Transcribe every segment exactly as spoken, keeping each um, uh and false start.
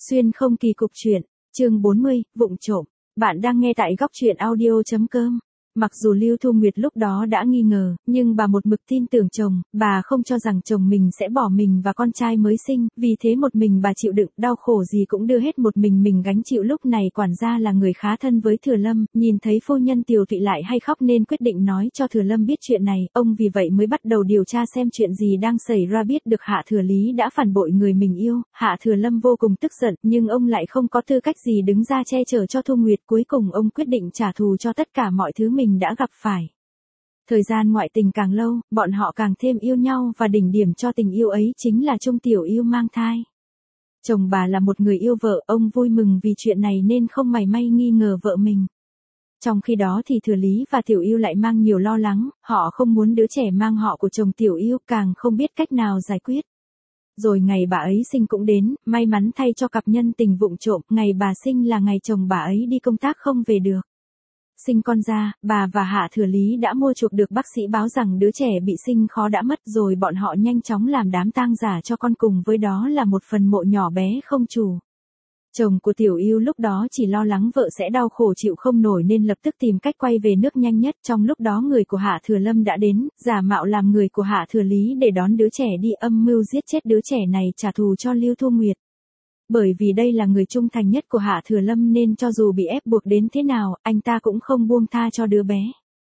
Xuyên không kỳ cục truyện, chương bốn mươi, vụng trộm. Bạn đang nghe tại góc truyện audio.com. Mặc dù Lưu Thu Nguyệt lúc đó đã nghi ngờ, nhưng bà một mực tin tưởng chồng, bà không cho rằng chồng mình sẽ bỏ mình và con trai mới sinh, vì thế một mình bà chịu đựng, đau khổ gì cũng đưa hết một mình mình gánh chịu. Lúc này quản gia là người khá thân với Thừa Lâm, nhìn thấy phu nhân Tiều Tụy lại hay khóc nên quyết định nói cho Thừa Lâm biết chuyện này, ông vì vậy mới bắt đầu điều tra xem chuyện gì đang xảy ra. Biết được Hạ Thừa Lý đã phản bội người mình yêu, Hạ Thừa Lâm vô cùng tức giận, nhưng ông lại không có tư cách gì đứng ra che chở cho Thu Nguyệt. Cuối cùng ông quyết định trả thù cho tất cả mọi thứ mình đã gặp phải. Thời gian ngoại tình càng lâu, bọn họ càng thêm yêu nhau và đỉnh điểm cho tình yêu ấy chính là Trung Tiểu Yêu mang thai. Chồng bà là một người yêu vợ, ông vui mừng vì chuyện này nên không mảy may nghi ngờ vợ mình. Trong khi đó thì Thừa Lý và Tiểu Yêu lại mang nhiều lo lắng, họ không muốn đứa trẻ mang họ của chồng Tiểu Yêu, càng không biết cách nào giải quyết. Rồi ngày bà ấy sinh cũng đến, may mắn thay cho cặp nhân tình vụng trộm, ngày bà sinh là ngày chồng bà ấy đi công tác không về được. Sinh con ra, bà và Hạ Thừa Lý đã mua chuộc được bác sĩ báo rằng đứa trẻ bị sinh khó đã mất, rồi bọn họ nhanh chóng làm đám tang giả cho con, cùng với đó là một phần mộ nhỏ bé không chủ. Chồng của Tiểu Yêu lúc đó chỉ lo lắng vợ sẽ đau khổ chịu không nổi nên lập tức tìm cách quay về nước nhanh nhất. Trong lúc đó người của Hạ Thừa Lâm đã đến, giả mạo làm người của Hạ Thừa Lý để đón đứa trẻ đi, âm mưu giết chết đứa trẻ này trả thù cho Lưu Thu Nguyệt. Bởi vì đây là người trung thành nhất của Hạ Thừa Lâm nên cho dù bị ép buộc đến thế nào, anh ta cũng không buông tha cho đứa bé.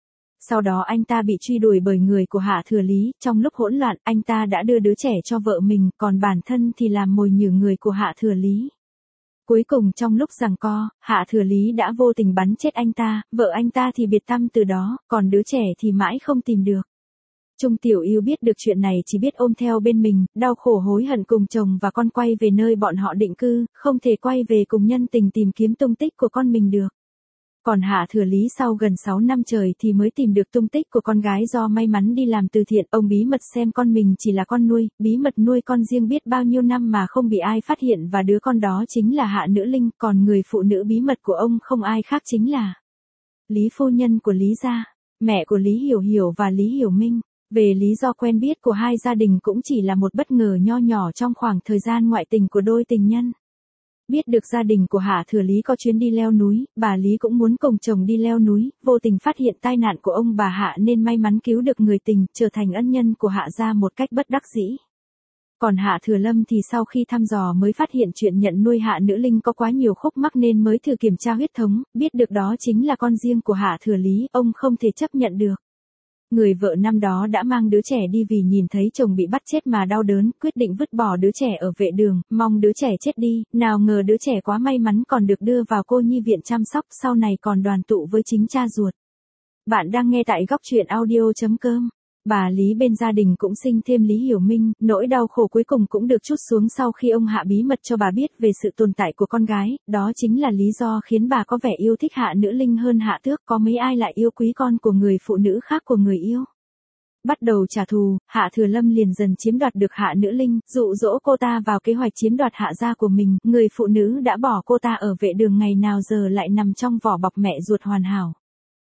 Sau đó anh ta bị truy đuổi bởi người của Hạ Thừa Lý, trong lúc hỗn loạn anh ta đã đưa đứa trẻ cho vợ mình, còn bản thân thì làm mồi nhử người của Hạ Thừa Lý. Cuối cùng trong lúc giằng co, Hạ Thừa Lý đã vô tình bắn chết anh ta, vợ anh ta thì biệt tăm từ đó, còn đứa trẻ thì mãi không tìm được. Trung Tiểu Yêu biết được chuyện này chỉ biết ôm theo bên mình, đau khổ hối hận cùng chồng và con quay về nơi bọn họ định cư, không thể quay về cùng nhân tình tìm kiếm tung tích của con mình được. Còn Hạ Thừa Lý sau gần sáu năm trời thì mới tìm được tung tích của con gái do may mắn đi làm từ thiện. Ông bí mật xem con mình chỉ là con nuôi, bí mật nuôi con riêng biết bao nhiêu năm mà không bị ai phát hiện, và đứa con đó chính là Hạ Nữ Linh, còn người phụ nữ bí mật của ông không ai khác chính là Lý phu nhân của Lý gia, mẹ của Lý Hiểu Hiểu và Lý Hiểu Minh. Về lý do quen biết của hai gia đình cũng chỉ là một bất ngờ nho nhỏ trong khoảng thời gian ngoại tình của đôi tình nhân. Biết được gia đình của Hạ Thừa Lý có chuyến đi leo núi, bà Lý cũng muốn cùng chồng đi leo núi, vô tình phát hiện tai nạn của ông bà Hạ nên may mắn cứu được người tình, trở thành ân nhân của Hạ gia một cách bất đắc dĩ. Còn Hạ Thừa Lâm thì sau khi thăm dò mới phát hiện chuyện nhận nuôi Hạ Nữ Linh có quá nhiều khúc mắc nên mới thử kiểm tra huyết thống, biết được đó chính là con riêng của Hạ Thừa Lý, ông không thể chấp nhận được. Người vợ năm đó đã mang đứa trẻ đi vì nhìn thấy chồng bị bắt chết mà đau đớn, quyết định vứt bỏ đứa trẻ ở vệ đường, mong đứa trẻ chết đi, nào ngờ đứa trẻ quá may mắn còn được đưa vào cô nhi viện chăm sóc, sau này còn đoàn tụ với chính cha ruột. Bạn đang nghe tại góc truyện audio.com. Bà Lý bên gia đình cũng sinh thêm Lý Hiểu Minh, nỗi đau khổ cuối cùng cũng được trút xuống sau khi ông Hạ bí mật cho bà biết về sự tồn tại của con gái, đó chính là lý do khiến bà có vẻ yêu thích Hạ Nữ Linh hơn Hạ Tước, có mấy ai lại yêu quý con của người phụ nữ khác của người yêu. Bắt đầu trả thù, Hạ Thừa Lâm liền dần chiếm đoạt được Hạ Nữ Linh, dụ dỗ cô ta vào kế hoạch chiếm đoạt Hạ gia của mình, người phụ nữ đã bỏ cô ta ở vệ đường ngày nào giờ lại nằm trong vỏ bọc mẹ ruột hoàn hảo.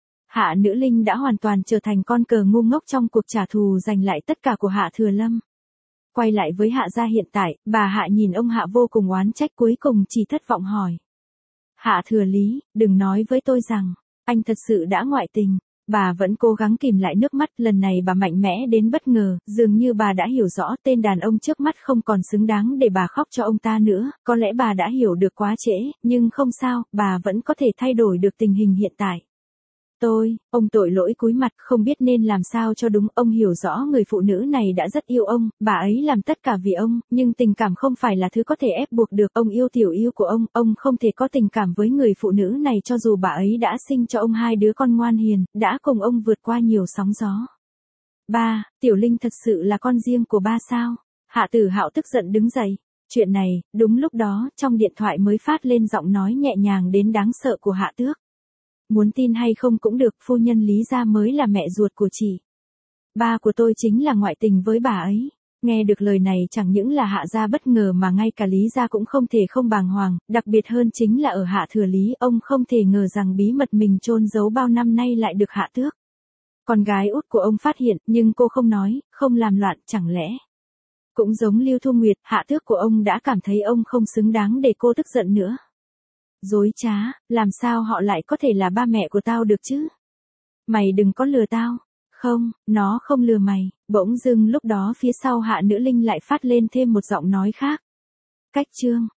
Hạ Nữ Linh đã hoàn toàn trở thành con cờ ngu ngốc trong cuộc trả thù giành lại tất cả của Hạ Thừa Lâm. Quay lại với Hạ gia hiện tại, bà Hạ nhìn ông Hạ vô cùng oán trách, cuối cùng chỉ thất vọng hỏi. Hạ Thừa Lý, đừng nói với tôi rằng, anh thật sự đã ngoại tình. Bà vẫn cố gắng kìm lại nước mắt, lần này bà mạnh mẽ đến bất ngờ, dường như bà đã hiểu rõ tên đàn ông trước mắt không còn xứng đáng để bà khóc cho ông ta nữa, có lẽ bà đã hiểu được quá trễ, nhưng không sao, bà vẫn có thể thay đổi được tình hình hiện tại. Tôi, ông tội lỗi cúi mặt, không biết nên làm sao cho đúng, ông hiểu rõ người phụ nữ này đã rất yêu ông, bà ấy làm tất cả vì ông, nhưng tình cảm không phải là thứ có thể ép buộc được, ông yêu Tiểu Yêu của ông, ông không thể có tình cảm với người phụ nữ này cho dù bà ấy đã sinh cho ông hai đứa con ngoan hiền, đã cùng ông vượt qua nhiều sóng gió. Ba, Tiểu Linh thật sự là con riêng của ba sao? Hạ Tử Hạo tức giận đứng dậy. Chuyện này, đúng lúc đó, trong điện thoại mới phát lên giọng nói nhẹ nhàng đến đáng sợ của Hạ Tước. Muốn tin hay không cũng được, phu nhân Lý gia mới là mẹ ruột của chị. Ba của tôi chính là ngoại tình với bà ấy. Nghe được lời này chẳng những là Hạ gia bất ngờ mà ngay cả Lý gia cũng không thể không bàng hoàng, đặc biệt hơn chính là ở Hạ Thừa Lý, ông không thể ngờ rằng bí mật mình chôn giấu bao năm nay lại được Hạ Tước, con gái út của ông phát hiện, nhưng cô không nói, không làm loạn, chẳng lẽ Cũng giống Lưu Thu Nguyệt, hạ tước của ông đã cảm thấy ông không xứng đáng để cô tức giận nữa. Dối trá, làm sao họ lại có thể là ba mẹ của tao được chứ? Mày đừng có lừa tao. Không, nó không lừa mày. Bỗng dưng lúc đó phía sau Hạ Nữ Linh lại phát lên thêm một giọng nói khác. Cách chương